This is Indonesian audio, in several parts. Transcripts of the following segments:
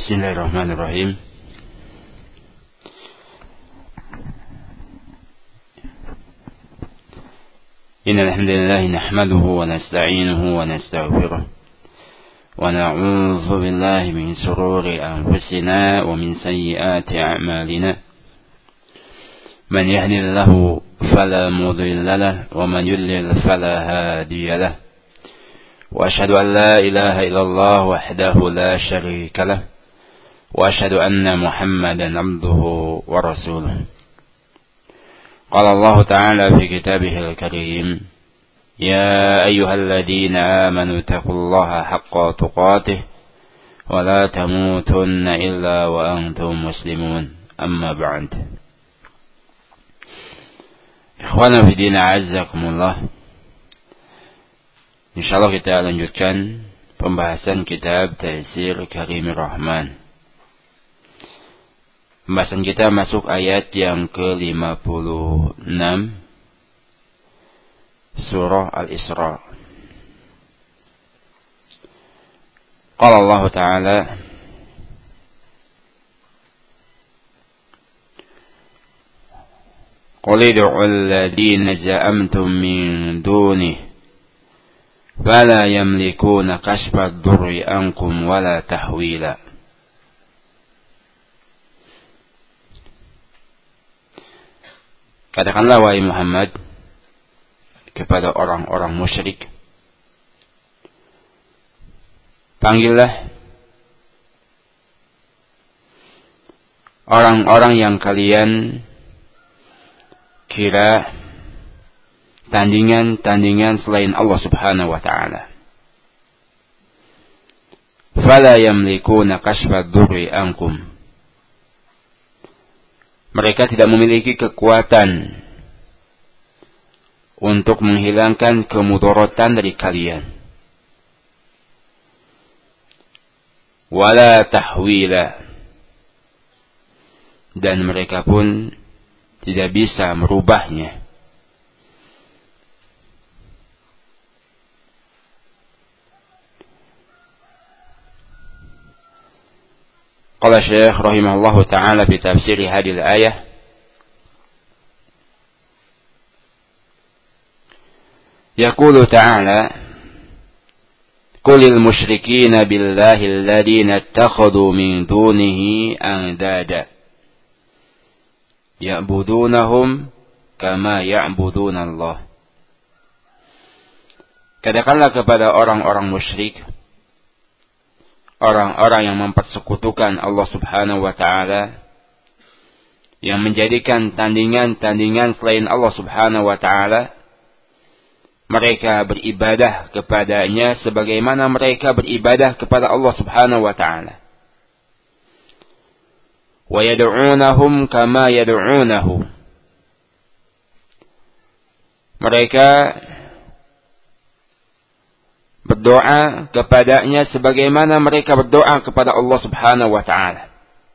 Bismillahirrahmanirrahim. Innal hamdalillah nahmaduhu wa nasta'inuhu wa nastaghfiruh wa na'udzu billahi min shururi anfusina wa min sayyiati a'malina. Man yahdihillahu fala mudilla lahu wa man yudlil fala hadiya lahu. Wa asyhadu an la ilaha illallah wahdahu la syarika lahu. وأشهد أن محمدا عبده ورسوله. قال الله تعالى في كتابه الكريم: يا أيها الذين آمنوا اتقوا الله حق تقاته ولا تموتن إلا وأنتم مسلمون. أما بعد. Ikhwana fi din, a'azzakumullah. Insyaallah kita lanjutkan pembahasan kitab Taysir Karimir Rahman. Pembahasan kita masuk ayat yang ke-56 surah Al-Isra. Qala Allah Ta'ala: Qul id'u alladhina za'amtum min dunihi fala yamlikuna kashfa ad-durri ankum wala tahwila. Katakanlah wahai Muhammad kepada orang-orang musyrik, panggillah orang-orang yang kalian kira tandingan selain Allah Subhanahu wa ta'ala. Fala yamlikuna kashfa ad-durri ankum. Mereka tidak memiliki kekuatan untuk menghilangkan kemudaratan dari kalian. Wala tahwila. Dan mereka pun tidak bisa merubahnya. Qala Syekh rahimahullahu ta'ala fi tafsir hadhihi al-ayah: Yaqulu ta'ala: Qulil musyrikina billahi alladhina ittakhadhu min dunihi andada ya'budunahum kama ya'buduna Allah. Katakanlah kepada orang-orang musyrik, orang-orang yang mempersekutukan Allah Subhanahu wa ta'ala, yang menjadikan tandingan selain Allah Subhanahu wa ta'ala, mereka beribadah kepadanya sebagaimana mereka beribadah kepada Allah Subhanahu wa ta'ala. Wa yad'unahum kama yad'unahu. Mereka berdoa kepadanya sebagaimana mereka berdoa kepada Allah Subhanahu wa ta'ala.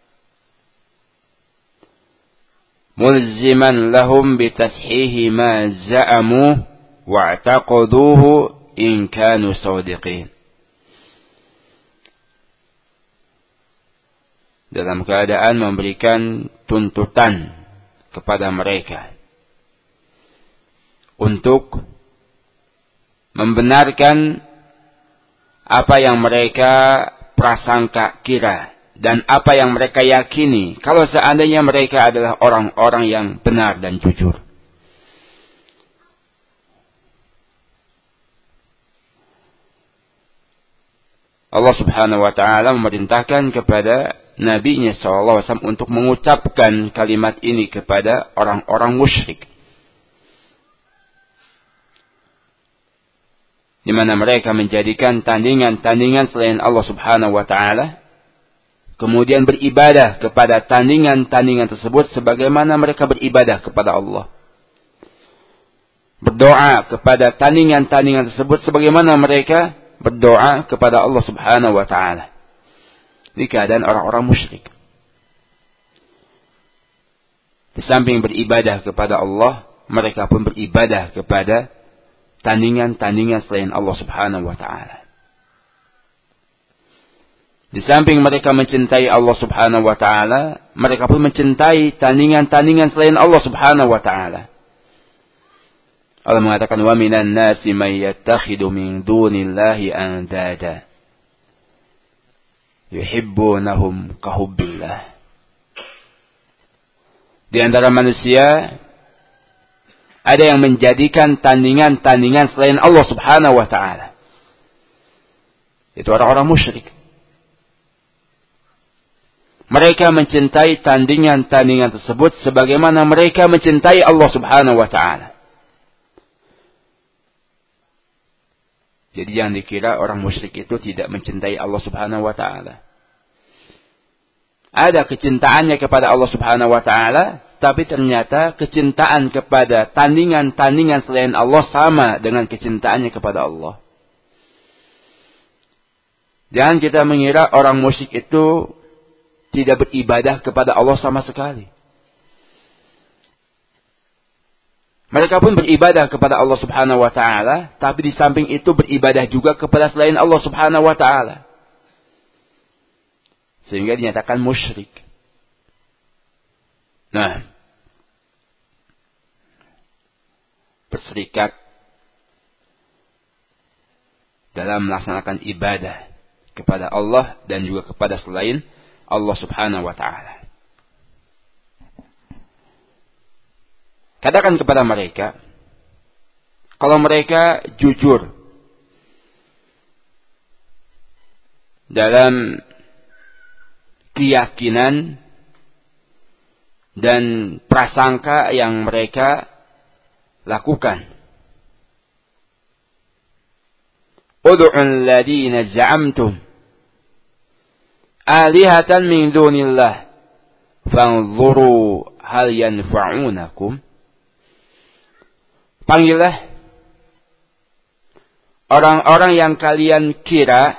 Mulziman lahum bitashihi ma za'amu wa'taqaduhu in kanu sadiqin. Dalam keadaan memberikan tuntutan kepada mereka untuk membenarkan apa yang mereka prasangka kira dan apa yang mereka yakini kalau seandainya mereka adalah orang-orang yang benar dan jujur. Allah Subhanahu wa ta'ala memerintahkan kepada Nabi-Nya SAW untuk mengucapkan kalimat ini kepada orang-orang musyrik, di mana mereka menjadikan tandingan selain Allah Subhanahu wa ta'ala, kemudian beribadah kepada tandingan tersebut sebagaimana mereka beribadah kepada Allah. Berdoa kepada tandingan tersebut sebagaimana mereka berdoa kepada Allah Subhanahu wa ta'ala. Di keadaan orang-orang musyrik, di samping beribadah kepada Allah, mereka pun beribadah kepada tandingan selain Allah Subhanahu wa ta'ala. Di samping mereka mencintai Allah Subhanahu wa taala, mereka pun mencintai tandingan-tandingan selain Allah Subhanahu wa taala. Allah mengatakan wa minan nasi may yattakhidhu min dunillahi andada yuhibbunahum kahubbillah. Di antara manusia ada yang menjadikan tandingan-tandingan selain Allah Subhanahu wa taala. Itu orang-orang musyrik. Mereka mencintai tandingan-tandingan tersebut sebagaimana mereka mencintai Allah Subhanahu wa taala. Jadi jangan dikira orang musyrik itu tidak mencintai Allah Subhanahu wa taala. Ada kecintaannya kepada Allah Subhanahu wa taala, tapi ternyata kecintaan kepada tandingan-tandingan selain Allah sama dengan kecintaannya kepada Allah. Jangan kita mengira orang musyrik itu tidak beribadah kepada Allah sama sekali. Mereka pun beribadah kepada Allah Subhanahu wa taala, tapi di samping itu beribadah juga kepada selain Allah Subhanahu wa taala. Sehingga dinyatakan musyrik. Nah, berserikat dalam melaksanakan ibadah kepada Allah dan juga kepada selain Allah Subhanahu wa taala. Katakan kepada mereka, kalau mereka jujur dalam keyakinan dan prasangka yang mereka lakukan. Ud'ul ladina za'amtum alihatan min dunillah fanzuru hal yanfa'unakum. Panggillah orang-orang yang kalian kira,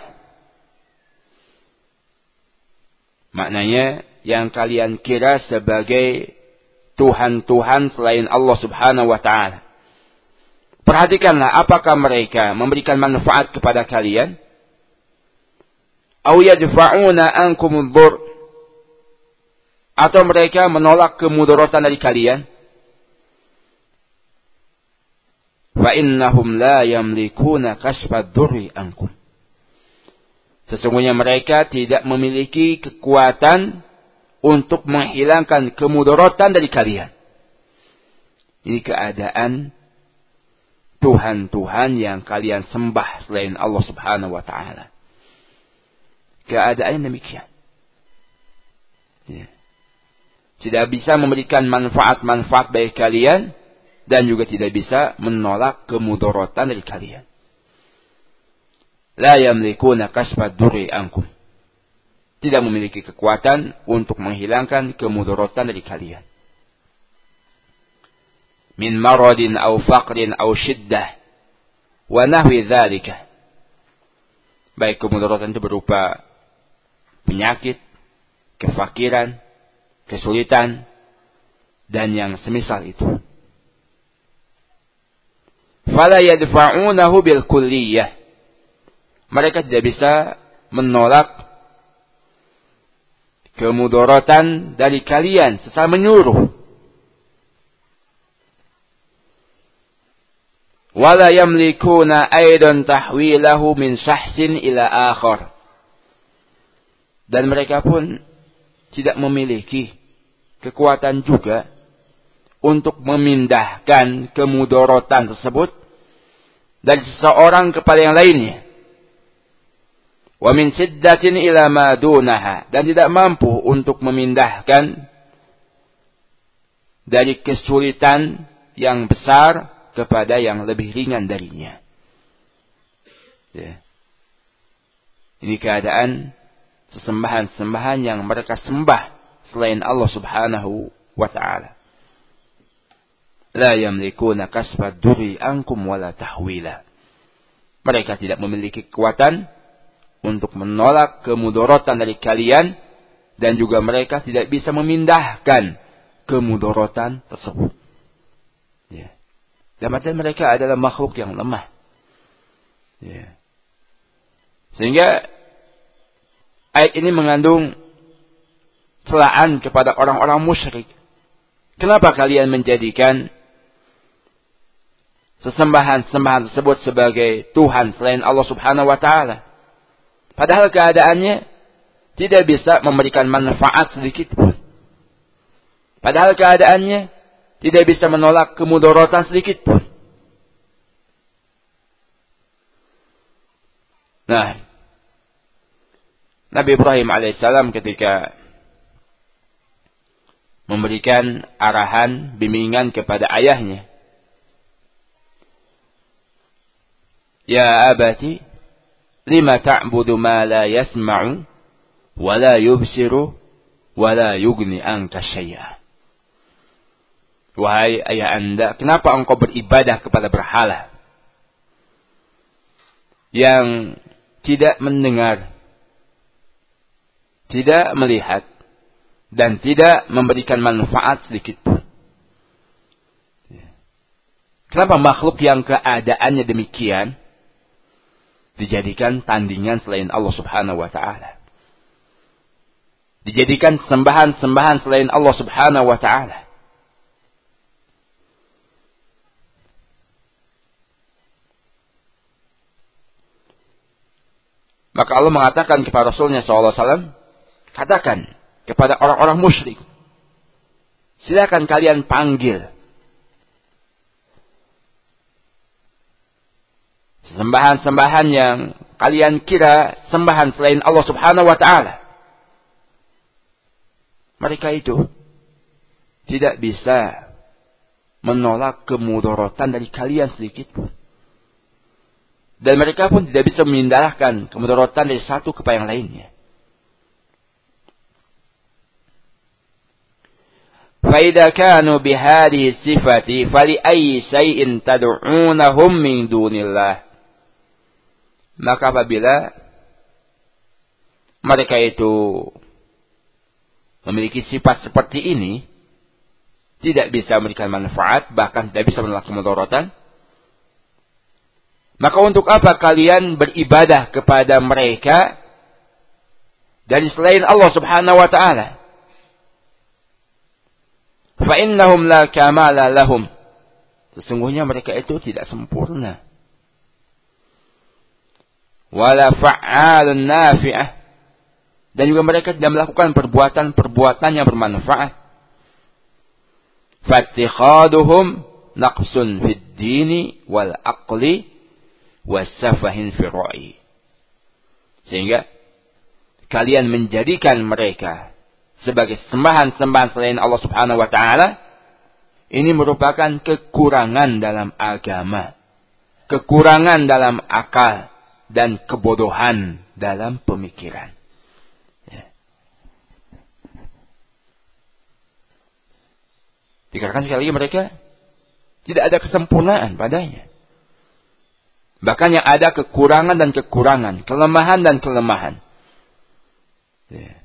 maknanya yang kalian kira sebagai Tuhan-Tuhan selain Allah Subhanahu wa ta'ala. Perhatikanlah apakah mereka memberikan manfaat kepada kalian. Aw yadfa'una ankum ad-dhur, atau mereka menolak kemudaratan dari kalian. Fa innahum la yamlikuna kashfa ad-dhurri ankum. Sesungguhnya mereka tidak memiliki kekuatan untuk menghilangkan kemudaratan dari kalian. Ini keadaan Tuhan-Tuhan yang kalian sembah selain Allah Subhanahu wa ta'ala. Keadaannya demikian. Ya. Tidak bisa memberikan manfaat-manfaat bagi kalian dan juga tidak bisa menolak kemudaratan dari kalian. La yamlikuna kashfa ad-dhurri ankum. Tidak memiliki kekuatan untuk menghilangkan kemudaratan dari kalian. Min maradin aw faqrin aw shiddah wa nahwi dzalika. Baik kemudaratan itu berupa penyakit, kefakiran, kesulitan, dan yang semisal itu. Fala yadfa'unahu bil kulliyah. Mereka tidak bisa menolak kemudaratan dari kalian secara menyuruh. Wala yamlikuna aidan tahwilahu min syahsin ila akhar. Dan mereka pun tidak memiliki kekuatan juga untuk memindahkan kemudaratan tersebut dari seseorang kepada yang lainnya. Wa min siddatin ila ma dunaha, dan tidak mampu untuk memindahkan dari kesulitan yang besar kepada yang lebih ringan darinya. Ya. Ini keadaan sesembahan-sembahan yang mereka sembah selain Allah Subhanahu wa ta'ala. La yamlikuna kasfa ad-durri ankum wala tahwila. Mereka tidak memiliki kekuatan untuk menolak kemudaratan dari kalian, dan juga mereka tidak bisa memindahkan kemudaratan tersebut. Ya. Dan mereka adalah makhluk yang lemah. Ya. Sehingga Ayat ini mengandung celaan kepada orang-orang musyrik. Kenapa kalian menjadikan sesembahan-sembahan tersebut sebagai Tuhan selain Allah Subhanahu wa Ta'ala? Padahal keadaannya tidak bisa memberikan manfaat sedikit pun. Padahal keadaannya tidak bisa menolak kemudaratan sedikit pun. Nah, Nabi Ibrahim alaihissalam ketika memberikan arahan, bimbingan kepada ayahnya, "Ya abati, lima ta'budu ma la yasma'u wa la yubsiru wa la yughni anka syai'a." Wahai ayah anda, kenapa engkau beribadah kepada berhala yang tidak mendengar, tidak melihat, dan tidak memberikan manfaat sedikit pun? Kenapa makhluk yang keadaannya demikian dijadikan tandingan selain Allah Subhanahu wa Ta'ala? Dijadikan sembahan-sembahan selain Allah Subhanahu wa Ta'ala? Maka Allah mengatakan kepada Rasulnya SAW, katakan kepada orang-orang musyrik, silakan kalian panggil sembahan-sembahan yang kalian kira sembahan selain Allah Subhanahu wa Ta'ala. Mereka itu tidak bisa menolak kemudaratan dari kalian sedikit pun. Dan mereka pun tidak bisa memindahkan kemudaratan dari satu kepada yang lainnya. فَإِذَا كَانُوا بِهَذِهِ الصِّفَةِ فَلِأَيِّ شَيْءٍ تَدْعُونَهُمْ مِنْ دُونِ اللَّهِ. Maka apabila mereka itu memiliki sifat seperti ini, tidak bisa memberikan manfaat, bahkan tidak bisa menolak kemudaratan, maka untuk apa kalian beribadah kepada mereka dari selain Allah Subhanahu wa Ta'ala? فَإِنَّهُمْ لَا كَمَالَ لَهُمْ. Sesungguhnya mereka itu tidak sempurna. وَلَا فَعَّالٌ نَافِعَةٌ. Dan juga mereka tidak melakukan perbuatan-perbuatan yang bermanfaat. فَاتِّخَاذُهُمْ نَقْصٌ فِي الدِّينِ وَالْعَقْلِ وَالسَّفَهٍ فِي الرَّأْيِ. Sehingga kalian menjadikan mereka sebagai sembahan-sembahan selain Allah Subhanahu wa Ta'ala, ini merupakan kekurangan dalam agama, kekurangan dalam akal, dan kebodohan dalam pemikiran. Ya. Dikarenakan sekali lagi mereka tidak ada kesempurnaan padanya. Bahkan yang ada kekurangan dan kekurangan, kelemahan dan kelemahan. Ya.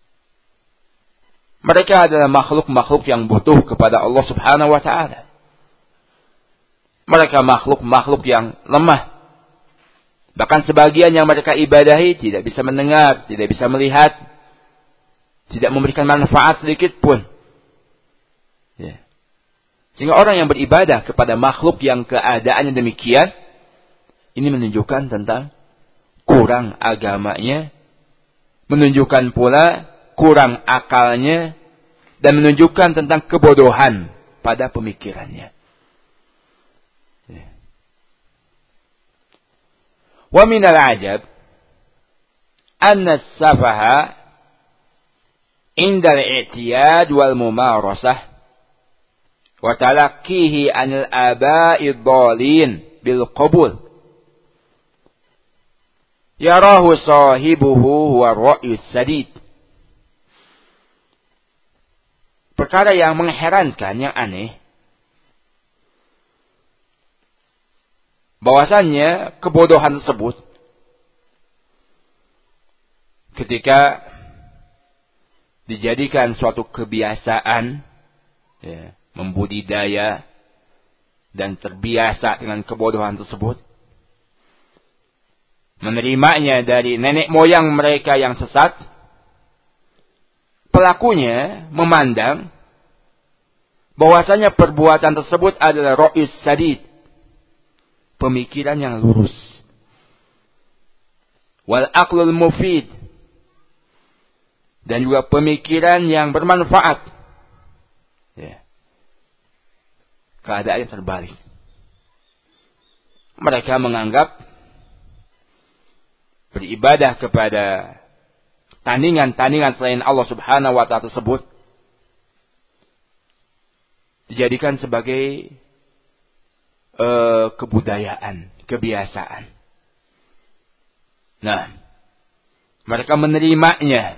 Mereka adalah makhluk-makhluk yang butuh kepada Allah Subhanahu wa Ta'ala. Mereka makhluk-makhluk yang lemah. Bahkan sebagian yang mereka ibadahi tidak bisa mendengar, tidak bisa melihat, tidak memberikan manfaat sedikit pun. Ya. Sehingga orang yang beribadah kepada makhluk yang keadaannya demikian, ini menunjukkan tentang kurang agamanya, menunjukkan pula kurang akalnya, dan menunjukkan tentang kebodohan pada pemikirannya. Wa minal ajab anna as-safaha inda al-i'tiyad wal mumarasah wa talaqqihi anil aba'i ad-dhalin bil qabul yarahu sahibuhu huwa ar-ra'yu as-sadid. Perkara yang mengherankan, yang aneh, bahwasannya kebodohan tersebut ketika dijadikan suatu kebiasaan, ya, membudidaya dan terbiasa dengan kebodohan tersebut, menerimanya dari nenek moyang mereka yang sesat, pelakunya memandang bahwasanya perbuatan tersebut adalah ra'is sadid, pemikiran yang lurus, wal aqlul mufid, dan juga pemikiran yang bermanfaat. Ya. Keadaannya terbalik. Mereka menganggap beribadah kepada tandingan-tandingan selain Allah Subhanahu wa Ta'ala tersebut dijadikan sebagai kebudayaan, kebiasaan. Nah, mereka menerimanya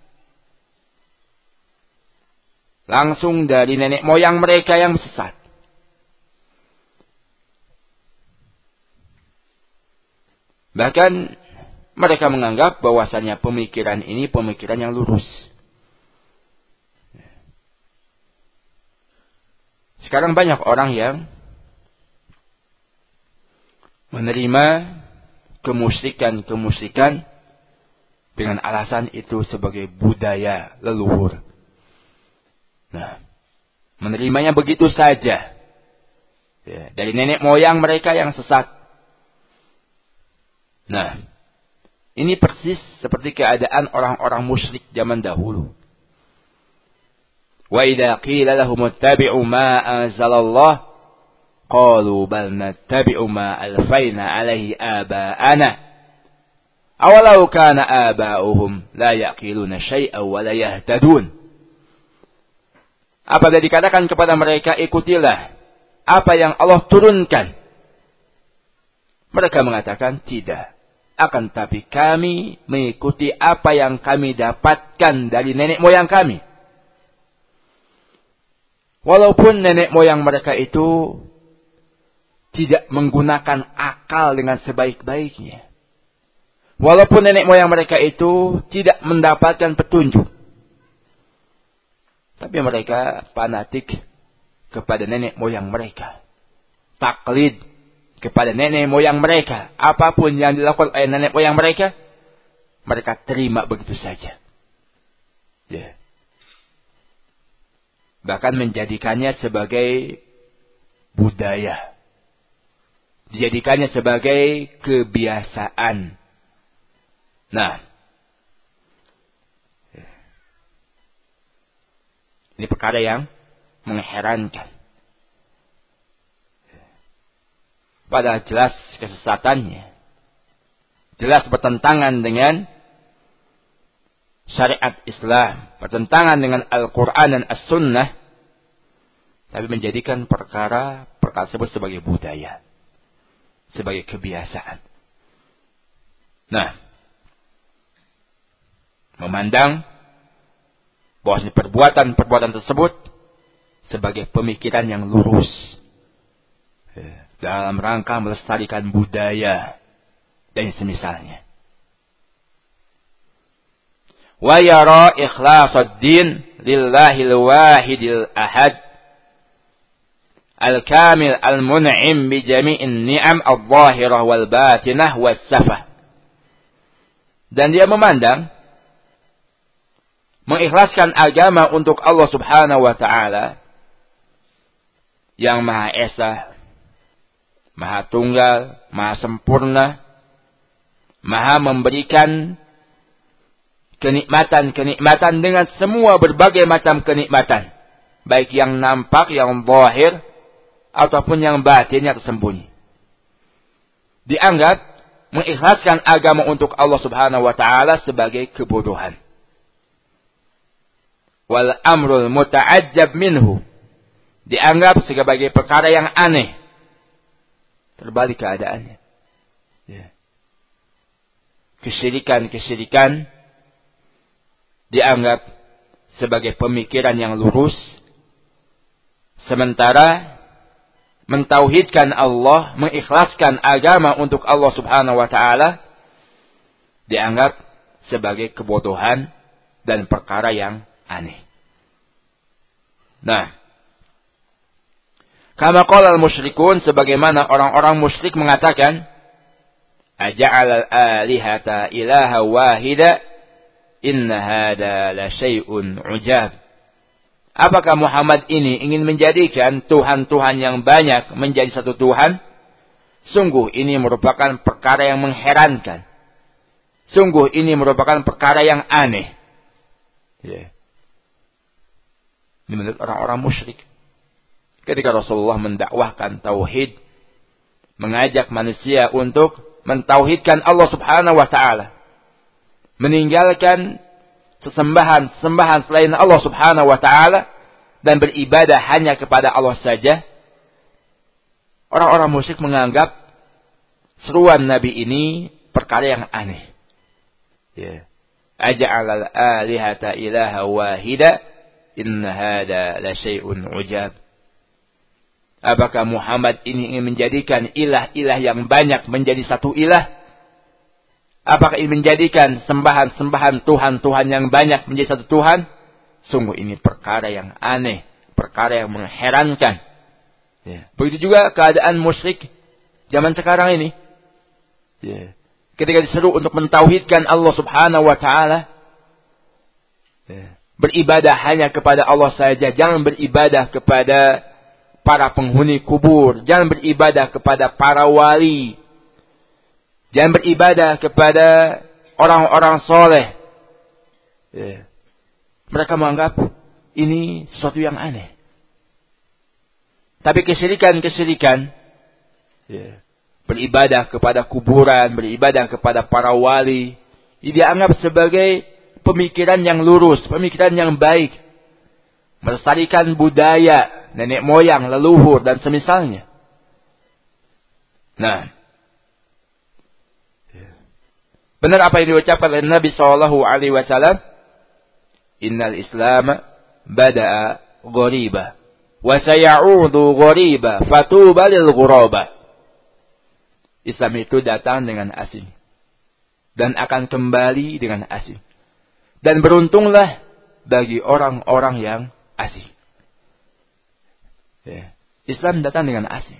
langsung dari nenek moyang mereka yang sesat. Bahkan mereka menganggap bahwasanya pemikiran ini pemikiran yang lurus. Sekarang banyak orang yang menerima kemusyrikan dengan alasan itu sebagai budaya leluhur. Nah, menerimanya begitu saja. Ya, dari nenek moyang mereka yang sesat. Nah, ini persis seperti keadaan orang-orang musyrik zaman dahulu. Wa idza qila lahum ittabi'u ma anzalallah qalu bal nattabi'u ma alfayna 'alaihi aba'ana awalau kana aba'uhum la yaqiluna syai'an wa la yahtadun. Apabila dikatakan kepada mereka, ikutilah apa yang Allah turunkan, mereka mengatakan tidak. Akan tapi kami mengikuti apa yang kami dapatkan dari nenek moyang kami. Walaupun nenek moyang mereka itu tidak menggunakan akal dengan sebaik-baiknya. Walaupun nenek moyang mereka itu tidak mendapatkan petunjuk. Tapi mereka fanatik kepada nenek moyang mereka. Taklid kepada nenek moyang mereka. Apapun yang dilakukan oleh nenek moyang mereka, mereka terima begitu saja. Ya. Bahkan menjadikannya sebagai budaya. Dijadikannya sebagai kebiasaan. Nah, ini perkara yang mengherankan. Padahal jelas kesesatannya. Jelas bertentangan dengan syariat Islam. Bertentangan dengan Al-Quran dan As-Sunnah. Tapi menjadikan perkara tersebut sebagai budaya. Sebagai kebiasaan. Nah, memandang bahwa perbuatan tersebut sebagai pemikiran yang lurus dalam rangka melestarikan budaya dan semisalnya. Wa yara ikhlasuddin lillahil wahidil ahad al-kamil al-mun'im bi jami'in ni'am adh-dhahirah wal batinah was safah. Dan dia memandang mengikhlaskan agama untuk Allah Subhanahu wa Ta'ala yang Maha Esa, Maha Tunggal, Maha Sempurna, Maha memberikan kenikmatan dengan semua berbagai macam kenikmatan, baik yang nampak, yang zahir, ataupun yang batin, yang tersembunyi. Dianggap mengikhlaskan agama untuk Allah Subhanahu wa Ta'ala sebagai kebodohan. Wal amrul muta'ajjab minhu, dianggap sebagai perkara yang aneh. Terbalik keadaannya. Ya. Kesyirikan dianggap sebagai pemikiran yang lurus, sementara mentauhidkan Allah, mengikhlaskan agama untuk Allah Subhanahu wa Ta'ala dianggap sebagai kebodohan dan perkara yang aneh. Nah, kama qala al-musyrikun, sebagaimana orang-orang musyrik mengatakan, Aja'al al-alihata ilaha wahida inna hada la syai'un ujab. Apakah Muhammad ini ingin menjadikan Tuhan-Tuhan yang banyak menjadi satu Tuhan? Sungguh ini merupakan perkara yang mengherankan. Sungguh ini merupakan perkara yang aneh. Ya. Ini menurut orang-orang musyrik. Ketika Rasulullah mendakwahkan tauhid, mengajak manusia untuk mentauhidkan Allah Subhanahu wa taala, meninggalkan sesembahan selain Allah Subhanahu wa taala dan beribadah hanya kepada Allah saja. Orang-orang musyrik menganggap seruan Nabi ini perkara yang aneh. Ya. Aja'al al-alihata ilaha wahida inna hada la syai'un ujab. Apakah Muhammad ini ingin menjadikan ilah-ilah yang banyak menjadi satu ilah? Apakah ingin menjadikan sembahan-sembahan Tuhan-Tuhan yang banyak menjadi satu Tuhan? Sungguh ini perkara yang aneh, perkara yang mengherankan. Ya. Begitu juga keadaan musyrik zaman sekarang ini. Ya. Ketika diseru untuk mentauhidkan Allah Subhanahu wa taala, ya, beribadah hanya kepada Allah saja, jangan beribadah kepada para penghuni kubur, jangan beribadah kepada para wali, jangan beribadah kepada orang-orang soleh. Ya. Mereka menganggap ini sesuatu yang aneh. Tapi kesyirikan, ya, beribadah kepada kuburan, beribadah kepada para wali, dianggap sebagai pemikiran yang lurus, pemikiran yang baik. Melestarikan budaya nenek moyang, leluhur, dan semisalnya. Nah, benar apa yang diucapkan oleh Nabi SAW? Innal Islam bada'a ghariba wa sayaudu ghariba fatuba lil ghuraba. Islam itu datang dengan asing dan akan kembali dengan asing. Dan beruntunglah bagi orang-orang yang asing. Ya. Islam datang dengan asing.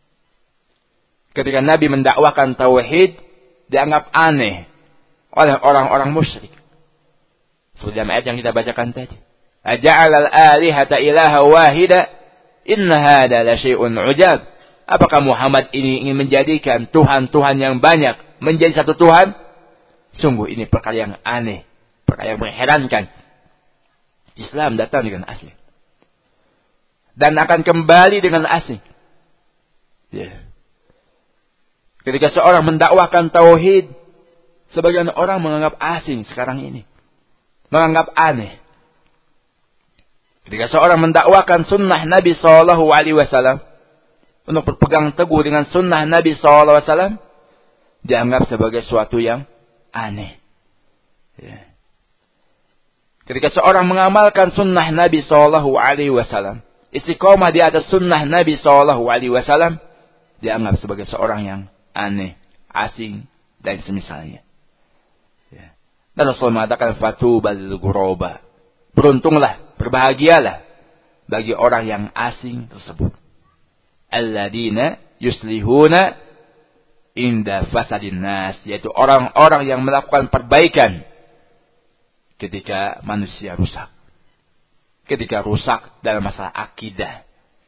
Ketika Nabi mendakwakan tauhid, dianggap aneh oleh orang-orang musyrik. Seperti dalam ayat yang kita bacakan tadi. Aja'al al-alihata ilaha wahida inna hada la syai'un ujab. Apakah Muhammad ini ingin menjadikan Tuhan-Tuhan yang banyak menjadi satu Tuhan? Sungguh ini perkara yang aneh, perkara yang mengherankan. Islam datang dengan asing dan akan kembali dengan asing. Ya. Ketika seorang mendakwahkan tauhid, sebagian orang menganggap asing sekarang ini, menganggap aneh. Ketika seorang mendakwakan sunnah Nabi SAW, untuk berpegang teguh dengan sunnah Nabi SAW, dianggap sebagai suatu yang aneh. Ya. Ketika seorang mengamalkan sunnah Nabi SAW, istiqomah di atas sunnah Nabi SAW, dianggap sebagai seorang yang aneh, asing, dan semisalnya. Ya. Dan Rasulullah mengatakan, Fatubal ghuraba. Beruntunglah, berbahagialah bagi orang yang asing tersebut. Alladina yuslihuna inda fasadin nas. Yaitu orang-orang yang melakukan perbaikan ketika manusia rusak. Ketika rusak dalam masalah akidah,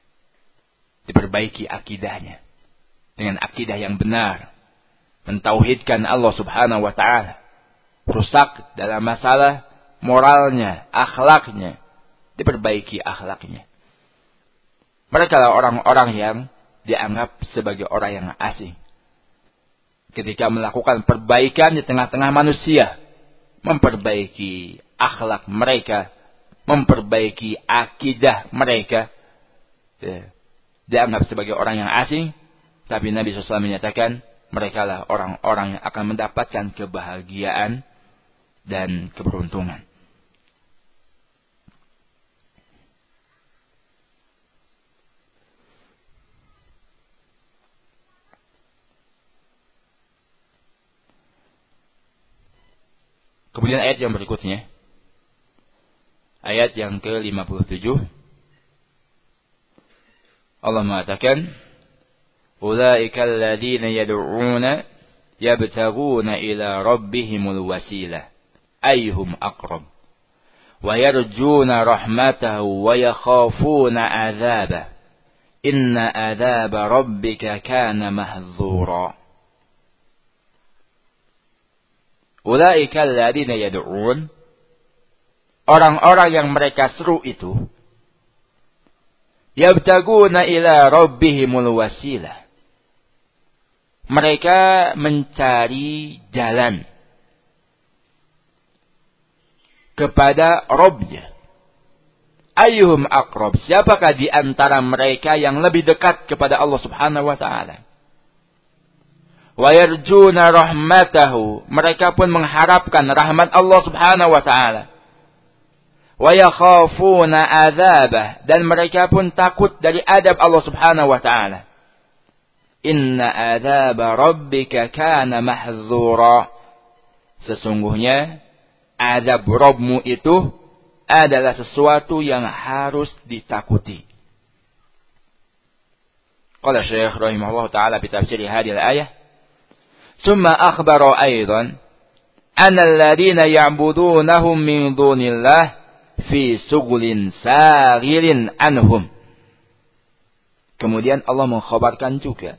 diperbaiki akidahnya dengan akidah yang benar, mentauhidkan Allah Subhanahu wa taala. Rusak dalam masalah moralnya, akhlaknya, diperbaiki akhlaknya. Mereka lah orang-orang yang dianggap sebagai orang yang asing. Ketika melakukan perbaikan di tengah-tengah manusia, memperbaiki akhlak mereka, memperbaiki akidah mereka, ya, dianggap sebagai orang yang asing. Tapi Nabi SAW menyatakan mereka lah orang-orang yang akan mendapatkan kebahagiaan dan keberuntungan. Kemudian ayat yang berikutnya, ayat yang ke-57, Allah mengatakan, Ulaika alladhina yad'una yabtaguna ila rabbihimul wasilah ayyuhum aqrab wa yarjuna rahmatahu wa yakhafuna 'adzabah inna 'adzaba rabbika kana mahdzura. Ulaika alladziina yad'un, orang-orang yang mereka seru itu, yabtaguna ila rabbihimul wasilah, mereka mencari jalan kepada Rabbnya. Ayyuhum aqrab, siapakah di antara mereka yang lebih dekat kepada Allah Subhanahu wa taala? Wa yarjuna rahmatahu, mereka pun mengharapkan rahmat Allah Subhanahu wa taala. Wa yakhafuna adzabah, dan mereka pun takut dari adab Allah Subhanahu wa taala. Inna adzaba rabbika kana mahdzura, sesungguhnya azab Rabbmu itu adalah sesuatu yang harus ditakuti. Qala Syekh rahimahullah taala fi tafsir hadhihi al-ayah, summa akhbara aidan anna alladhina ya'budunahum min dunillah fi sughulin saghilin anhum. Kemudian Allah mengkhabarkan juga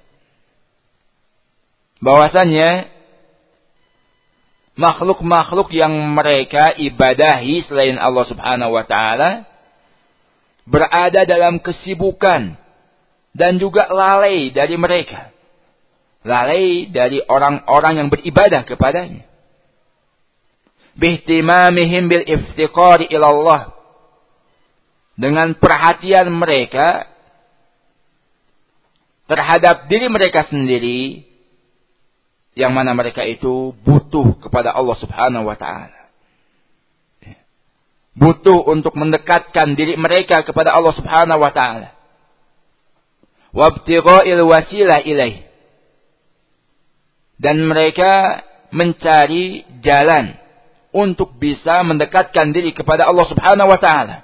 bahwasannya makhluk-makhluk yang mereka ibadahi selain Allah Subhanahu wa taala berada dalam kesibukan dan juga lalai dari mereka. Lalai dari orang-orang yang beribadah kepadanya. Bihtimamihim bil iftiqari ila Allah. Dengan perhatian mereka terhadap diri mereka sendiri, yang mana mereka itu butuh kepada Allah Subhanahu wa taala. Butuh untuk mendekatkan diri mereka kepada Allah Subhanahu wa taala. Wabtigha'il wasilah ilaih. Dan mereka mencari jalan untuk bisa mendekatkan diri kepada Allah Subhanahu wa taala.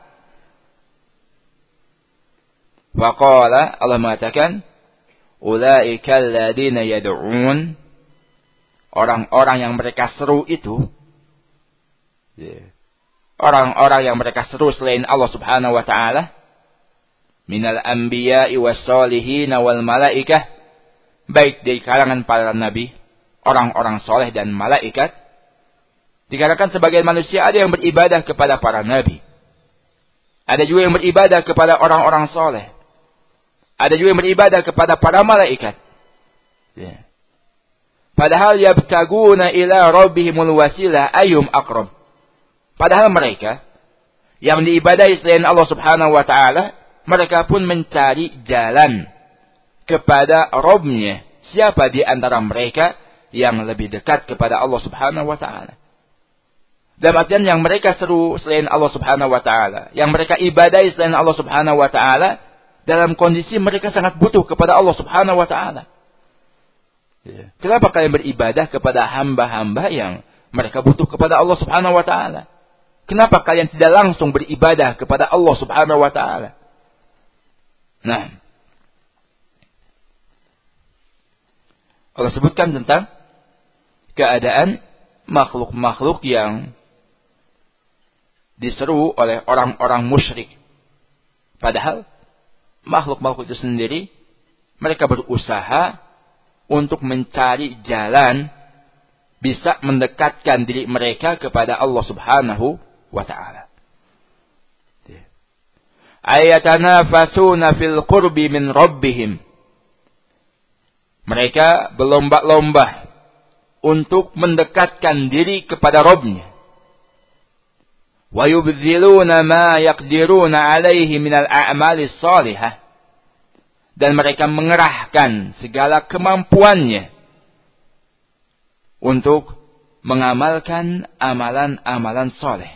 Wa qala, Allah mengatakan, ulaika alladziina yad'un, orang-orang yang mereka seru itu, orang-orang yang mereka seru selain Allah Subhanahu wa taala, minal anbiya'i was sholihin wal malaikah, baik dari kalangan para nabi, orang-orang soleh dan malaikat. Dikarenakan sebagian manusia ada yang beribadah kepada para nabi, ada juga yang beribadah kepada orang-orang soleh, ada juga yang beribadah kepada para malaikat. Padahal yabtaguna ila rabbihimul wasilah ayyuhum aqrab. Padahal mereka yang diibadahi selain Allah Subhanahu wa taala, mereka pun mencari jalan kepada Rabbnya. Siapa di antara mereka yang lebih dekat kepada Allah Subhanahu wa taala? Dalam artian yang mereka seru selain Allah Subhanahu wa taala, yang mereka ibadahi selain Allah Subhanahu wa taala, dalam kondisi mereka sangat butuh kepada Allah Subhanahu wa taala. Kenapa kalian beribadah kepada hamba-hamba yang mereka butuh kepada Allah Subhanahu wa taala? Kenapa kalian tidak langsung beribadah kepada Allah Subhanahu wa taala? Nah, Allah sebutkan tentang keadaan makhluk-makhluk yang diseru oleh orang-orang musyrik. Padahal makhluk-makhluk itu sendiri mereka berusaha untuk mencari jalan bisa mendekatkan diri mereka kepada Allah Subhanahu wa taala. Ayatanafasuna fil qurbi min rabbihim. Mereka berlomba-lomba untuk mendekatkan diri kepada Rabbnya. Wa yubdziluna ma yaqdiruna alaihi minal a'malis salihah. Dan mereka mengerahkan segala kemampuannya untuk mengamalkan amalan-amalan soleh.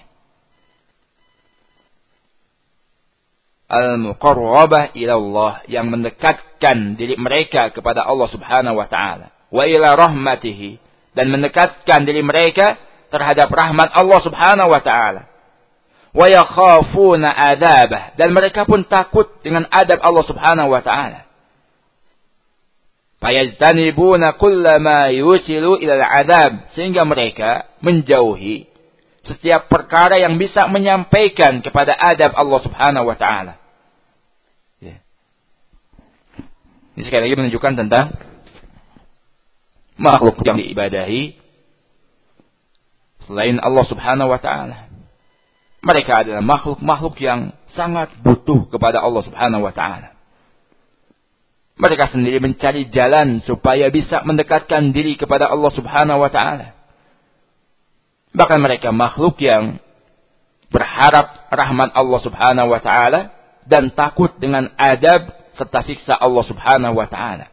Al-muqarrabah ila Allah, yang mendekatkan diri mereka kepada Allah Subhanahu wa taala. Wa ila rahmatihi, dan mendekatkan diri mereka terhadap rahmat Allah Subhanahu wa taala. Wa yakhafuna adzabah, dan mereka pun takut dengan adab Allah Subhanahu wa taala. Fayajtanibuna kullama yusilu ilal adab. Sehingga mereka menjauhi setiap perkara yang bisa menyampaikan kepada adab Allah subhanahu wa ta'ala. Ya. Ini sekali lagi menunjukkan tentang makhluk yang diibadahi selain Allah subhanahu wa ta'ala. Mereka adalah makhluk-makhluk yang sangat butuh kepada Allah subhanahu wa ta'ala. Mereka sendiri mencari jalan supaya bisa mendekatkan diri kepada Allah subhanahu wa ta'ala. Bahkan mereka makhluk yang berharap rahmat Allah subhanahu wa ta'ala dan takut dengan adab serta siksa Allah subhanahu wa ta'ala.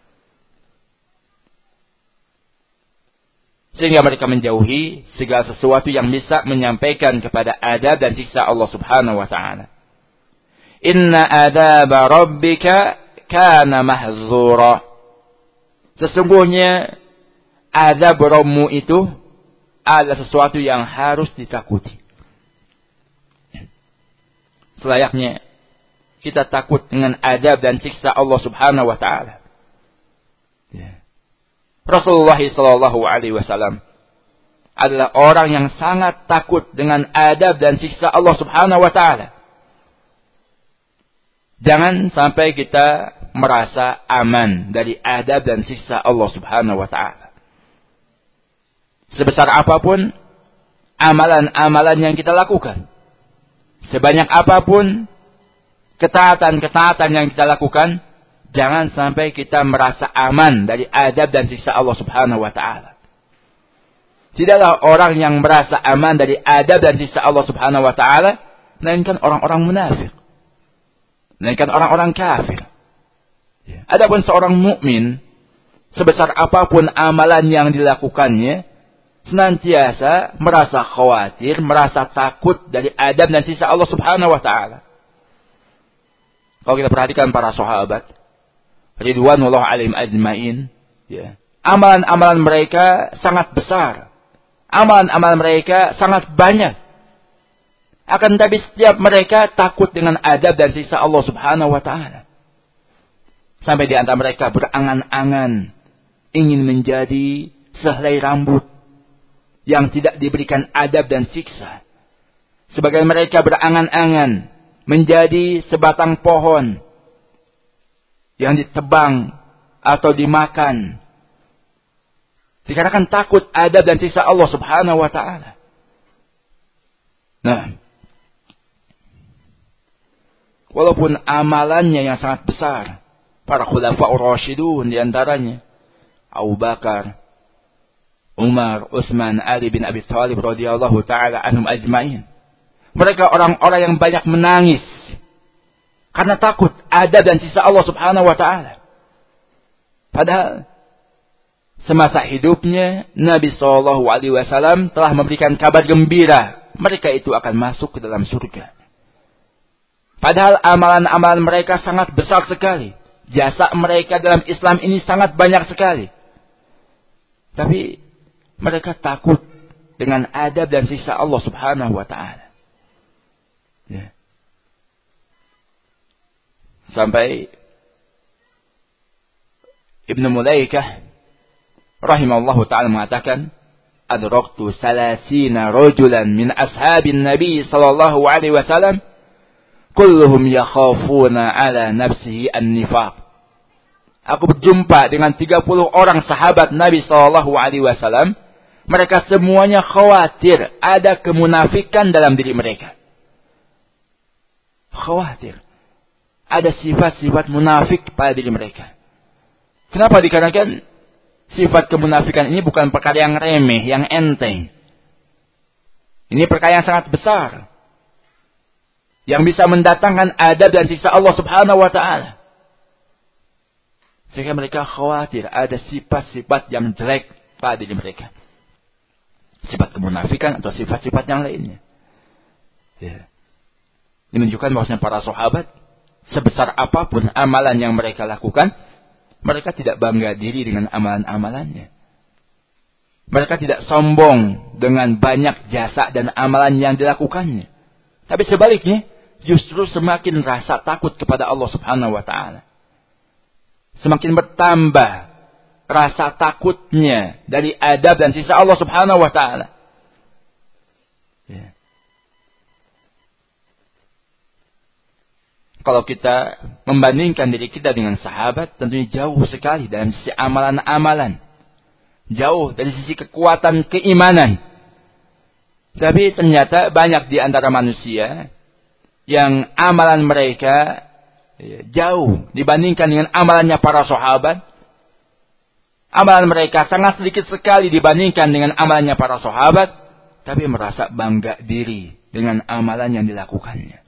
Sehingga mereka menjauhi segala sesuatu yang bisa menyampaikan kepada adab dan siksa Allah subhanahu wa ta'ala. Inna adaba rabbika kana mahzura. Sesungguhnya adab Rabbmu itu adalah sesuatu yang harus ditakuti. Selayaknya kita takut dengan adab dan siksa Allah subhanahu wa ta'ala. Ya. Rasulullah sallallahu alaihi wasallam adalah orang yang sangat takut dengan adab dan siksa Allah subhanahu wa ta'ala. Jangan sampai kita merasa aman dari adab dan siksa Allah subhanahu wa ta'ala. Sebesar apapun amalan-amalan yang kita lakukan, sebanyak apapun ketaatan-ketaatan yang kita lakukan, jangan sampai kita merasa aman dari adab dan siksa Allah subhanahu wa ta'ala. Tidaklah orang yang merasa aman dari adab dan siksa Allah subhanahu wa ta'ala, melainkan orang-orang munafik, melainkan orang-orang kafir. Adapun seorang mukmin, sebesar apapun amalan yang dilakukannya, senantiasa merasa khawatir, merasa takut dari adab dan siksa Allah subhanahu wa ta'ala. Kalau kita perhatikan para sahabat ridwanullah alaihim ajmain, ya, amalan-amalan mereka sangat besar, amalan-amalan mereka sangat banyak. Akan tapi setiap mereka takut dengan adab dan siksa Allah subhanahu wa ta'ala. Sampai di antara mereka berangan-angan ingin menjadi sehelai rambut yang tidak diberikan adab dan siksa. Sebagian mereka berangan-angan menjadi sebatang pohon yang ditebang atau dimakan, dikarenakan takut adab dan siksa Allah subhanahu wa ta'ala. Nah, walaupun amalannya yang sangat besar, para khulafa'ur rasyidun diantaranya Abu Bakar, Umar, Utsman, Ali bin Abi Thalib radhiyallahu ta'ala anhum ajma'in, mereka orang-orang yang banyak menangis karena takut adab dan siksa Allah subhanahu wa ta'ala. Padahal semasa hidupnya Nabi SAW telah memberikan kabar gembira, mereka itu akan masuk ke dalam surga. Padahal amalan-amalan mereka sangat besar sekali, jasa mereka dalam Islam ini sangat banyak sekali. Tapi mereka takut dengan adab dan siksa Allah subhanahu wa ta'ala. Ya. Sampai Ibnu Mulaikah rahimahullahu ta'ala mengatakan, adraktu salasina rajulan min ashabin Nabi sallallahu alaihi wasallam kulluhum yakhafuna ala nafsihi an-nifaq. Aku berjumpa dengan 30 orang sahabat Nabi sallallahu alaihi wasallam, mereka semuanya khawatir ada kemunafikan dalam diri mereka. Khawatir ada sifat-sifat munafik pada diri mereka. Kenapa? Dikarenakan sifat kemunafikan ini bukan perkara yang remeh, yang enteng. Ini perkara yang sangat besar, yang bisa mendatangkan adab dan siksa Allah subhanahu wa ta'ala. Sehingga mereka khawatir ada sifat-sifat yang jelek pada diri mereka. Sifat kemunafikan atau sifat-sifat yang lainnya. Ya. Ini menunjukkan bahwasanya para sahabat, sebesar apapun amalan yang mereka lakukan, mereka tidak bangga diri dengan amalan-amalannya. Mereka tidak sombong dengan banyak jasa dan amalan yang dilakukannya. Tapi sebaliknya, justru semakin rasa takut kepada Allah subhanahu wa ta'ala. semakin bertambah rasa takutnya dari adab dan siksa Allah Subhanahu wa taala. Ya. Kalau kita membandingkan diri kita dengan sahabat, tentunya jauh sekali dalam sisi amalan-amalan. Jauh dari sisi kekuatan keimanan. Tapi ternyata banyak di antara manusia yang amalan mereka jauh dibandingkan dengan amalannya para sahabat. Amalan mereka sangat sedikit sekali dibandingkan dengan amalannya para sahabat. Tapi merasa bangga diri dengan amalan yang dilakukannya.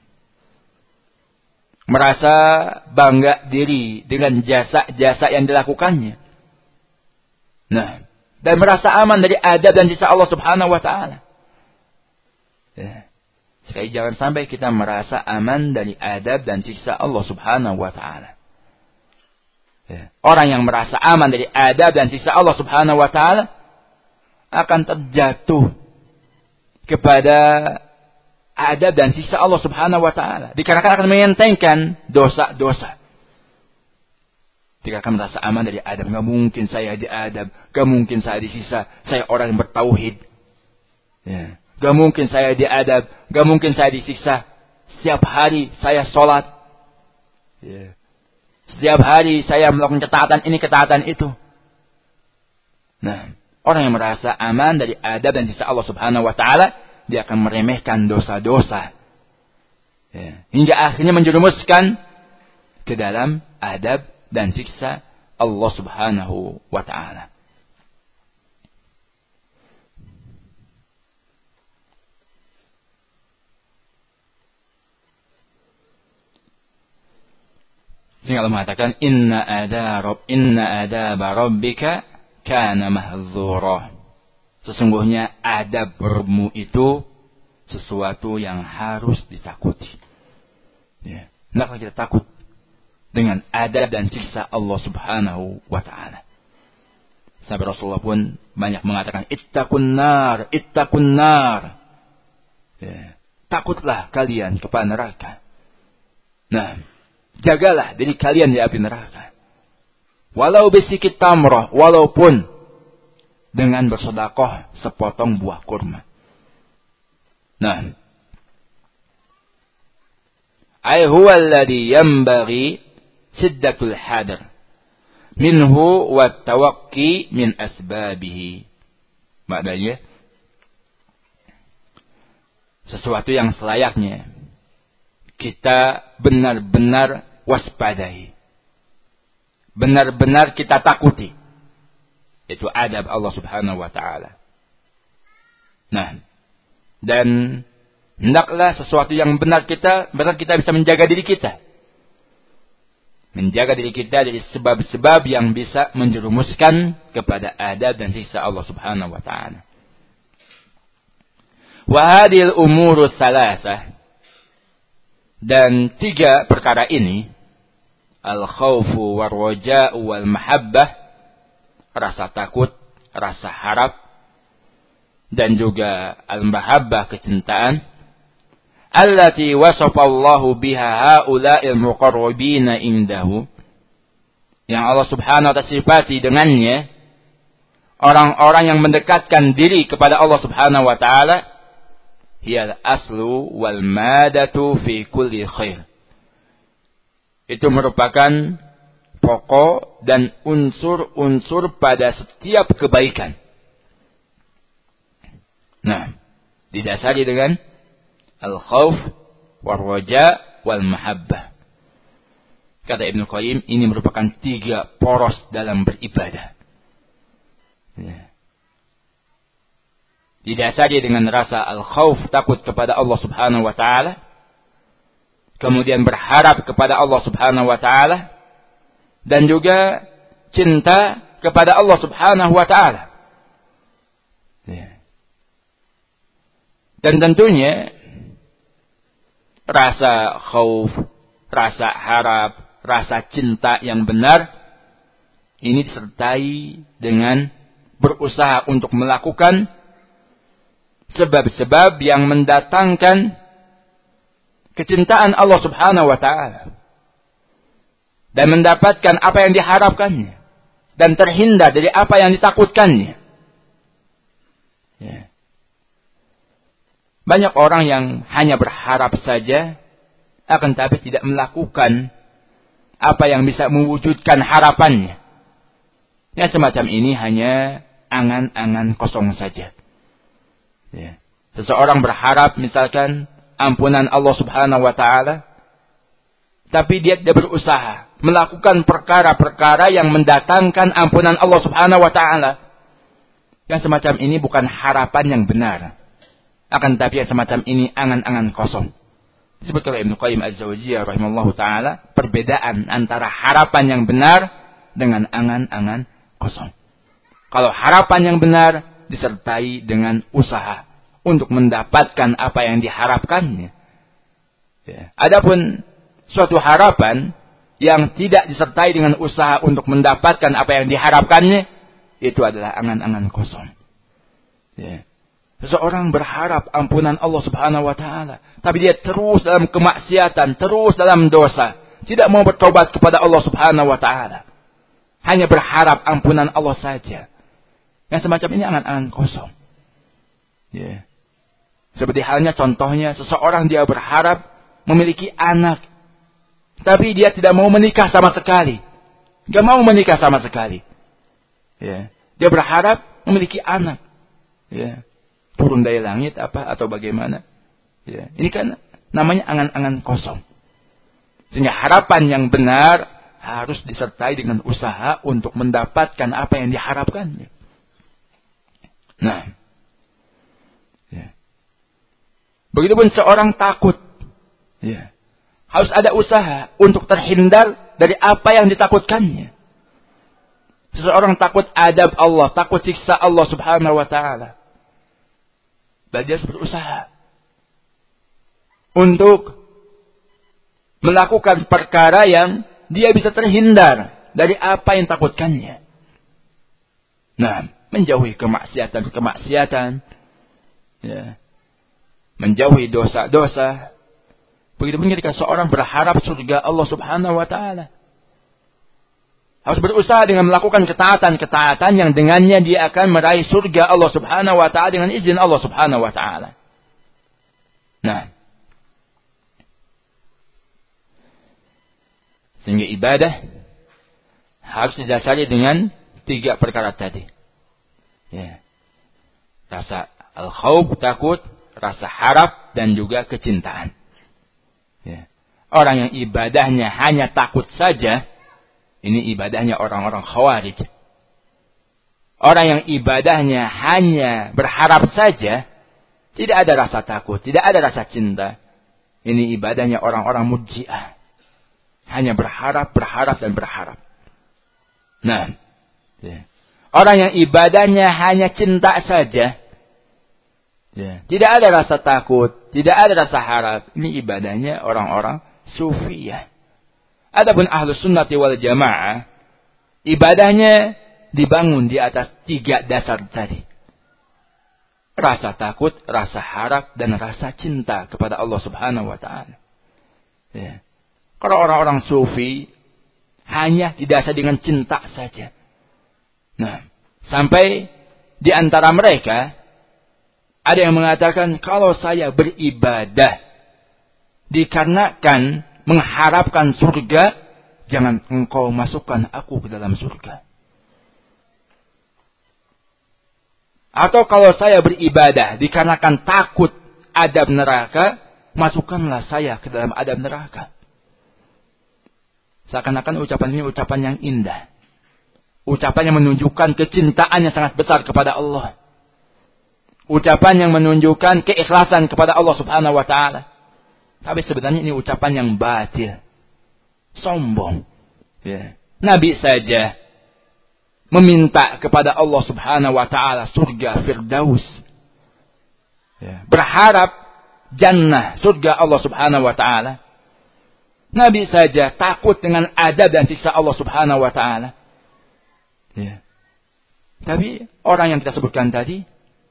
Merasa bangga diri dengan jasa-jasa yang dilakukannya. Nah, dan merasa aman dari adab dan siksa Allah Subhanahu wa taala. Ya. Sekali jangan sampai kita merasa aman dari adab dan siksa Allah Subhanahu wa taala. Ya. Orang yang merasa aman dari adab dan siksa Allah Subhanahu wa taala akan terjatuh kepada adab dan siksa Allah Subhanahu wa taala. Dikarenakan akan mengentengkan dosa-dosa. Jika akan merasa aman dari adab, enggak mungkin saya diadab, enggak mungkin saya disiksa, saya orang yang bertauhid. Ya. Enggak mungkin saya diadab, enggak mungkin saya disiksa. Setiap hari saya sholat. Ya. Setiap hari saya melakukan ketaatan ini, ketaatan itu. Nah, orang yang merasa aman dari adab dan siksa Allah Subhanahu wa taala, dia akan meremehkan dosa-dosa. Ya. Hingga akhirnya menjerumuskan ke dalam adab dan siksa Allah Subhanahu wa ta'ala. Sehingga Allah mengatakan, Inna adaba rabbika kana mahdzura. Sesungguhnya adab-Rabbmu itu sesuatu yang harus ditakuti. Ya. Hendaklah kita takut dengan adab dan siksa Allah Subhanahu wa taala. Sahabat Rasulullah pun banyak mengatakan ittaqun nar. Ya. Takutlah kalian kepada neraka. Nah, jagalah diri kalian di api neraka. Walau bisikit tamrah, walaupun dengan bersedekah sepotong buah kurma. Nah, ay huwa alladhi yanbaghi siddatul hadar minhu wa tawaqqi min asbabihi. Maknanya sesuatu yang selayaknya kita benar-benar waspadai. Benar-benar kita takuti. Itu adab Allah Subhanahu wa ta'ala. Nah, dan hendaklah sesuatu yang benar kita bisa menjaga diri kita. Menjaga diri kita dari sebab-sebab yang bisa menjerumuskan kepada adab dan siksa Allah Subhanahu wa ta'ala. Wa hadhil umuru salasah, dan 3 perkara ini, al-khawfu war-raja'u wal-mahabbah, rasa takut, rasa harap, dan juga al-mahabbah, kecintaan, allati wasafallahu biha haula'il muqarrabina indahu, yang Allah Subhanahu wa ta'ala sifati dengannya orang-orang yang mendekatkan diri kepada Allah Subhanahu wa ta'ala, hiyal aslu wal madatu fi kulli khair. Itu merupakan pokok dan unsur-unsur pada setiap kebaikan. Nah, didasari dengan al-khawf, war-raja, wal-mahabbah. Kata Ibnu Qayyim, ini merupakan 3 poros dalam beribadah. Ya. Didasari dengan rasa al-khawf, takut kepada Allah Subhanahu wa ta'ala. Kemudian berharap kepada Allah Subhanahu wa ta'ala. Dan juga cinta kepada Allah Subhanahu wa ta'ala. Ya. Dan tentunya rasa khauf, rasa harap, rasa cinta yang benar ini disertai dengan berusaha untuk melakukan sebab-sebab yang mendatangkan kecintaan Allah Subhanahu wa ta'ala. dan mendapatkan apa yang diharapkannya dan terhindar dari apa yang ditakutkannya. Ya. Banyak orang yang hanya berharap saja, akan tapi tidak melakukan apa yang bisa mewujudkan harapannya. Ya, semacam ini hanya angan-angan kosong saja. Ya. Seseorang berharap misalkan ampunan Allah Subhanahu wa Ta'ala, tapi dia tidak berusaha melakukan perkara-perkara yang mendatangkan ampunan Allah Subhanahu wa Ta'ala. Yang semacam ini bukan harapan yang benar, akan tapi yang semacam ini angan-angan kosong. Disebut oleh Ibnu Qayyim Az-Zawjiyah rahimahullahu taala, perbedaan antara harapan yang benar dengan angan-angan kosong. Kalau harapan yang benar disertai dengan usaha untuk mendapatkan apa yang diharapkannya. Ya. Adapun suatu harapan yang tidak disertai dengan usaha untuk mendapatkan apa yang diharapkannya, itu adalah angan-angan kosong. Ya. Seseorang berharap ampunan Allah Subhanahu wa Ta'ala, tapi dia terus dalam kemaksiatan, terus dalam dosa, tidak mau bertobat kepada Allah Subhanahu wa Ta'ala, hanya berharap ampunan Allah saja. Yang semacam ini angan-angan kosong. Ya. Seperti halnya contohnya, seseorang dia berharap memiliki anak, tapi dia tidak mau menikah sama sekali, gak mau menikah sama sekali. Ya. Dia berharap memiliki anak. Ya. Turun dari langit apa atau bagaimana? Ya. Ini kan namanya angan-angan kosong. Sehingga harapan yang benar harus disertai dengan usaha untuk mendapatkan apa yang diharapkannya. Nah, ya. Begitupun seorang takut, ya. Harus ada usaha untuk terhindar dari apa yang ditakutkannya. Seseorang takut adab Allah, takut siksa Allah Subhanahu wa Ta'ala. Dia harus berusaha untuk melakukan perkara yang dia bisa terhindar dari apa yang takutkannya. Nah, menjauhi kemaksiatan, ya, menjauhi dosa-dosa. Begitupun ketika seorang berharap surga Allah Subhanahu wa Ta'ala, harus berusaha dengan melakukan ketaatan-ketaatan yang dengannya dia akan meraih surga Allah Subhanahu wa Ta'ala dengan izin Allah Subhanahu wa Ta'ala. Nah, sehingga ibadah harus didasari dengan 3 perkara tadi. Ya. Rasa al-khawf, takut, rasa harap, dan juga kecintaan. Ya. Orang yang ibadahnya hanya takut saja, ini ibadahnya orang-orang khawarij. Orang yang ibadahnya hanya berharap saja, tidak ada rasa takut, tidak ada rasa cinta, ini ibadahnya orang-orang murji'ah. Hanya berharap, dan berharap. Nah, ya. Orang yang ibadahnya hanya cinta saja, ya, tidak ada rasa takut, tidak ada rasa harap, ini ibadahnya orang-orang sufiyah. Adapun ahlus sunnati wal jamaah, ibadahnya dibangun di atas 3 dasar tadi. Rasa takut, rasa harap, dan rasa cinta kepada Allah Subhanahu wa Ta'ala. Ya. Kalau orang-orang sufi hanya didasari dengan cinta saja. Nah, sampai di antara mereka ada yang mengatakan, kalau saya beribadah dikarenakan mengharapkan surga, jangan engkau masukkan aku ke dalam surga. Atau kalau saya beribadah dikarenakan takut adab neraka, masukkanlah saya ke dalam adab neraka. Seakan-akan ucapan ini ucapan yang indah. Ucapan yang menunjukkan kecintaan yang sangat besar kepada Allah. Ucapan yang menunjukkan keikhlasan kepada Allah Subhanahu wa Ta'ala. Tapi sebenarnya ini ucapan yang batil, sombong. Ya. Nabi saja meminta kepada Allah Subhanahu wa Ta'ala surga Firdaus. Ya. Berharap jannah, surga Allah Subhanahu wa Ta'ala. Nabi saja takut dengan adab dan siksa Allah Subhanahu wa Ta'ala. Ya. Tapi orang yang kita sebutkan tadi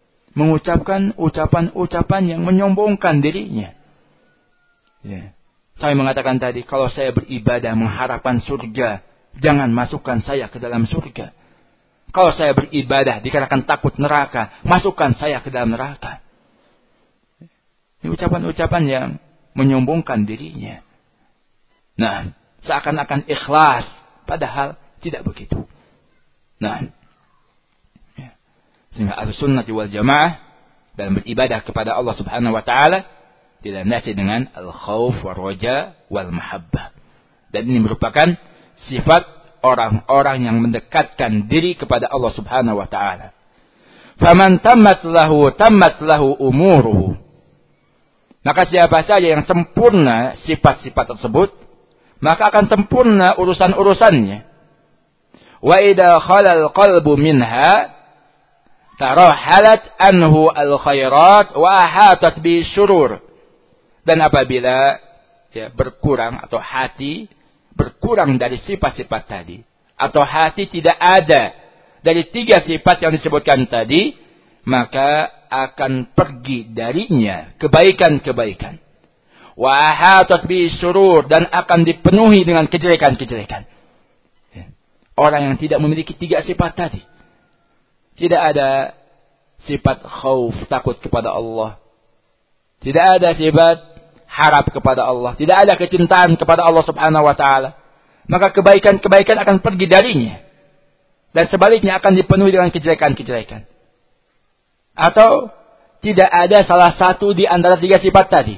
mengucapkan ucapan-ucapan yang menyombongkan dirinya. Ya. Saya mengatakan tadi, kalau saya beribadah mengharapkan surga, jangan masukkan saya ke dalam surga. Kalau saya beribadah dikarenakan takut neraka, masukkan saya ke dalam neraka. Ini ucapan-ucapan yang menyombongkan dirinya. Nah, seakan-akan ikhlas, padahal tidak begitu. Nah, sehingga Ahlussunnah wal Jamaah dalam beribadah kepada Allah Subhanahu wa taala dilandasi dengan al-khauf wal raja wal mahabbah. Dan ini merupakan sifat orang-orang yang mendekatkan diri kepada Allah Subhanahu wa taala. Faman tammat lahu umuruhu. Maka siapa saja yang sempurna sifat-sifat tersebut, maka akan sempurna urusan-urusannya. Wa idza khalal qalbu minha tarahalat anhu al-khairat wa ahatat bi syurur. Dan apabila berkurang atau hati berkurang dari sifat-sifat tadi, atau hati tidak ada dari 3 sifat yang disebutkan tadi, maka akan pergi darinya kebaikan-kebaikan. Wa ahatat bi syurur, dan akan dipenuhi dengan kejelekan-kejelekan. Orang yang tidak memiliki 3 sifat tadi, tidak ada sifat khauf, takut kepada Allah, tidak ada sifat harap kepada Allah, tidak ada kecintaan kepada Allah Subhanahu wa taala, maka kebaikan-kebaikan akan pergi darinya. Dan sebaliknya akan dipenuhi dengan kejelekan-kejelekan. Atau tidak ada salah satu di antara 3 sifat tadi.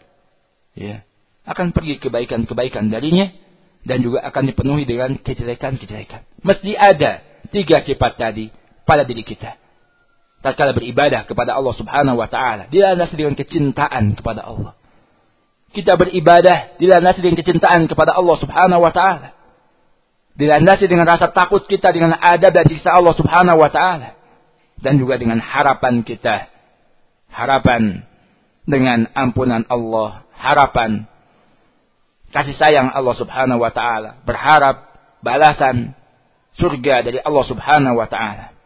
Akan pergi kebaikan-kebaikan darinya dan juga akan dipenuhi dengan kejelekan-kejelekan. Mesti ada 3 sifat tadi pada diri kita. Tatkala beribadah kepada Allah Subhanahu wa taala, dilandasi dengan kecintaan kepada Allah. Kita beribadah dilandasi dengan kecintaan kepada Allah Subhanahu wa taala. Dilandasi dengan rasa takut kita dengan adab dan siksa Allah Subhanahu wa taala. Dan juga dengan harapan kita. Harapan dengan ampunan Allah, harapan kasih sayang Allah Subhanahu wa taala, berharap balasan surga dari Allah Subhanahu wa taala.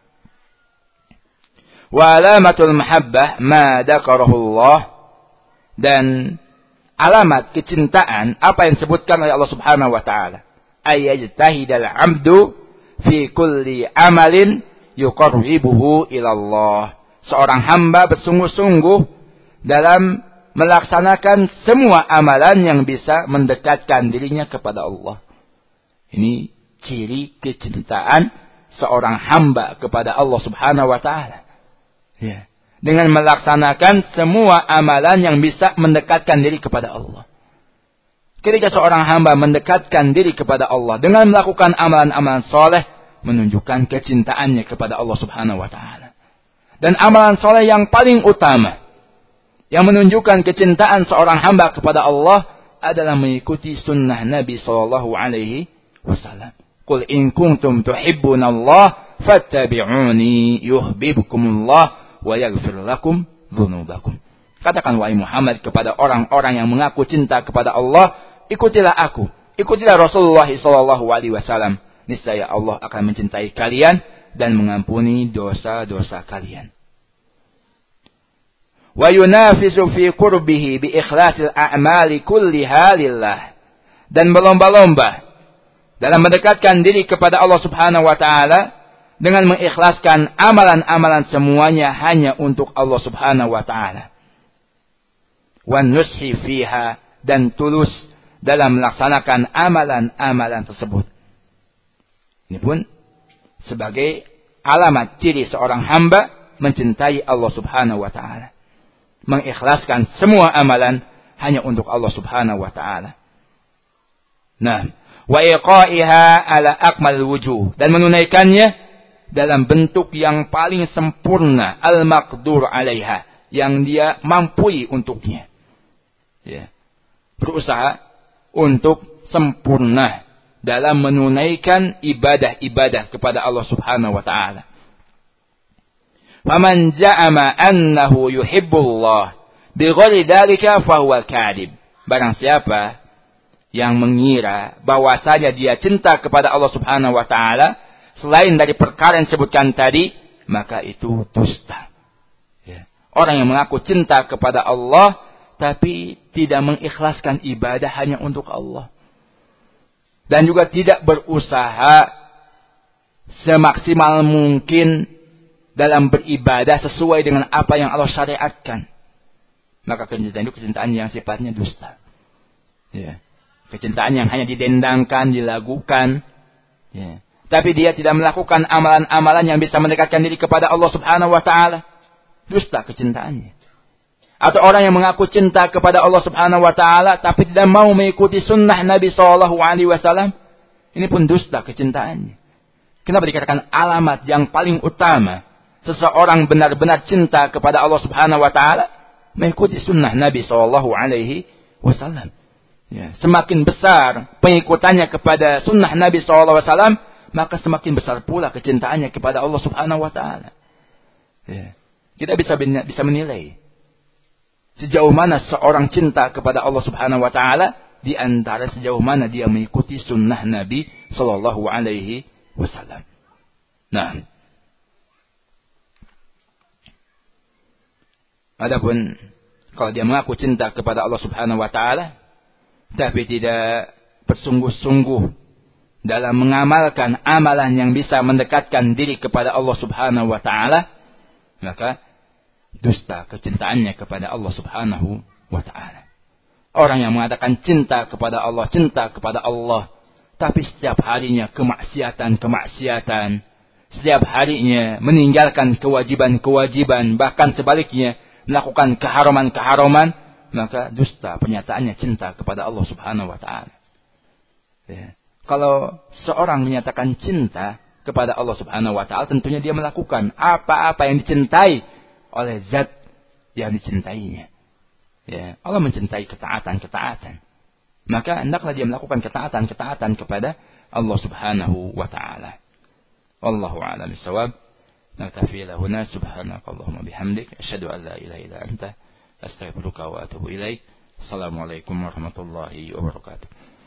Wa alamatul mahabbah ma dzakarahu Allah, dan alamat kecintaan apa yang disebutkan oleh Allah Subhanahu wa taala, ayyajtahidal 'abdu fi kulli amalin yuqarribuhu ila Allah. Seorang hamba bersungguh-sungguh dalam melaksanakan semua amalan yang bisa mendekatkan dirinya kepada Allah. Ini ciri kecintaan seorang hamba kepada Allah Subhanahu wa taala. Dengan melaksanakan semua amalan yang bisa mendekatkan diri kepada Allah. Ketika seorang hamba mendekatkan diri kepada Allah dengan melakukan amalan-amalan soleh, menunjukkan kecintaannya kepada Allah Subhanahu wa taala. Dan amalan soleh yang paling utama yang menunjukkan kecintaan seorang hamba kepada Allah adalah mengikuti sunnah Nabi sallallahu alaihi wasallam. Qul in kuntum tuhibbunallaha fattabi'uni yuhibbukumullah wa yaghfir lakum dzunubakum. Katakan wahai Muhammad kepada orang-orang yang mengaku cinta kepada Allah, ikutilah aku, ikutilah Rasulullah sallallahu alaihi wasallam. Niscaya Allah akan mencintai kalian dan mengampuni dosa-dosa kalian. Wa yunafisu fi qurbihi bi ikhlasil a'mali kulliha lillah. Dan berlomba-lomba dalam mendekatkan diri kepada Allah Subhanahu wa taala dengan mengikhlaskan amalan-amalan semuanya hanya untuk Allah Subhanahu wa taala. Wan nushi fiha, dan tulus dalam melaksanakan amalan-amalan tersebut. Ini pun sebagai alamat ciri seorang hamba mencintai Allah Subhanahu wa taala. Mengikhlaskan semua amalan hanya untuk Allah Subhanahu wa taala. Nah, wa iqaiha ala akmal wujuh, dan menunaikannya dalam bentuk yang paling sempurna, al-maqdur 'alaiha, yang dia mampu untuknya. Berusaha untuk sempurna dalam menunaikan ibadah-ibadah kepada Allah Subhanahu wa taala. Faman ja'ama annahu yuhibbullah bighairi dzalika fahuwa kadhib. Barang siapa yang mengira bahwasanya dia cinta kepada Allah Subhanahu wa taala selain dari perkara yang disebutkan tadi, maka itu dusta. Orang yang mengaku cinta kepada Allah tapi tidak mengikhlaskan ibadah hanya untuk Allah. Dan juga tidak berusaha semaksimal mungkin dalam beribadah sesuai dengan apa yang Allah syariatkan. Maka kecintaan itu kecintaan yang sifatnya dusta. Ya. Kecintaan yang hanya didendangkan, dilakukan. Ya. Tapi dia tidak melakukan amalan-amalan yang bisa mendekatkan diri kepada Allah Subhanahu wa Ta'ala. Dusta kecintaannya. Atau orang yang mengaku cinta kepada Allah Subhanahu wa Ta'ala tapi tidak mau mengikuti sunnah Nabi SAW. Ini pun dusta kecintaannya. Kenapa dikatakan alamat yang paling utama seseorang benar-benar cinta kepada Allah Subhanahu wa Ta'ala? Mengikuti sunnah Nabi SAW. Ya. Semakin besar pengikutannya kepada sunnah Nabi SAW, maka semakin besar pula kecintaannya kepada Allah Subhanahu wa Ta'ala. Ya. Kita bisa menilai sejauh mana seorang cinta kepada Allah Subhanahu wa Ta'ala di antara sejauh mana dia mengikuti sunnah Nabi sallallahu alaihi wasallam. Nah, adapun kalau dia mengaku cinta kepada Allah Subhanahu wa Ta'ala tapi tidak bersungguh-sungguh dalam mengamalkan amalan yang bisa mendekatkan diri kepada Allah Subhanahu wa Ta'ala, maka dusta kecintaannya kepada Allah Subhanahu wa Ta'ala. Orang yang mengatakan cinta kepada Allah, tapi setiap harinya kemaksiatan, setiap harinya meninggalkan kewajiban-kewajiban, bahkan sebaliknya melakukan keharaman-keharaman, maka dusta pernyataannya cinta kepada Allah Subhanahu wa Ta'ala. Ya. Kalau seorang menyatakan cinta kepada Allah Subhanahu wa Ta'ala, tentunya dia melakukan apa-apa yang dicintai oleh zat yang dicintainya. Ya, Allah mencintai ketaatan. Maka hendaklah dia melakukan ketaatan kepada Allah Subhanahu wa Ta'ala. Wallahu a'lam bishawab. Naktafi lahuna subhanakallahumma bihamdik asyhadu an la ilaha illa anta astaghfiruka wa atubu ilaik. Assalamualaikum warahmatullahi wabarakatuh.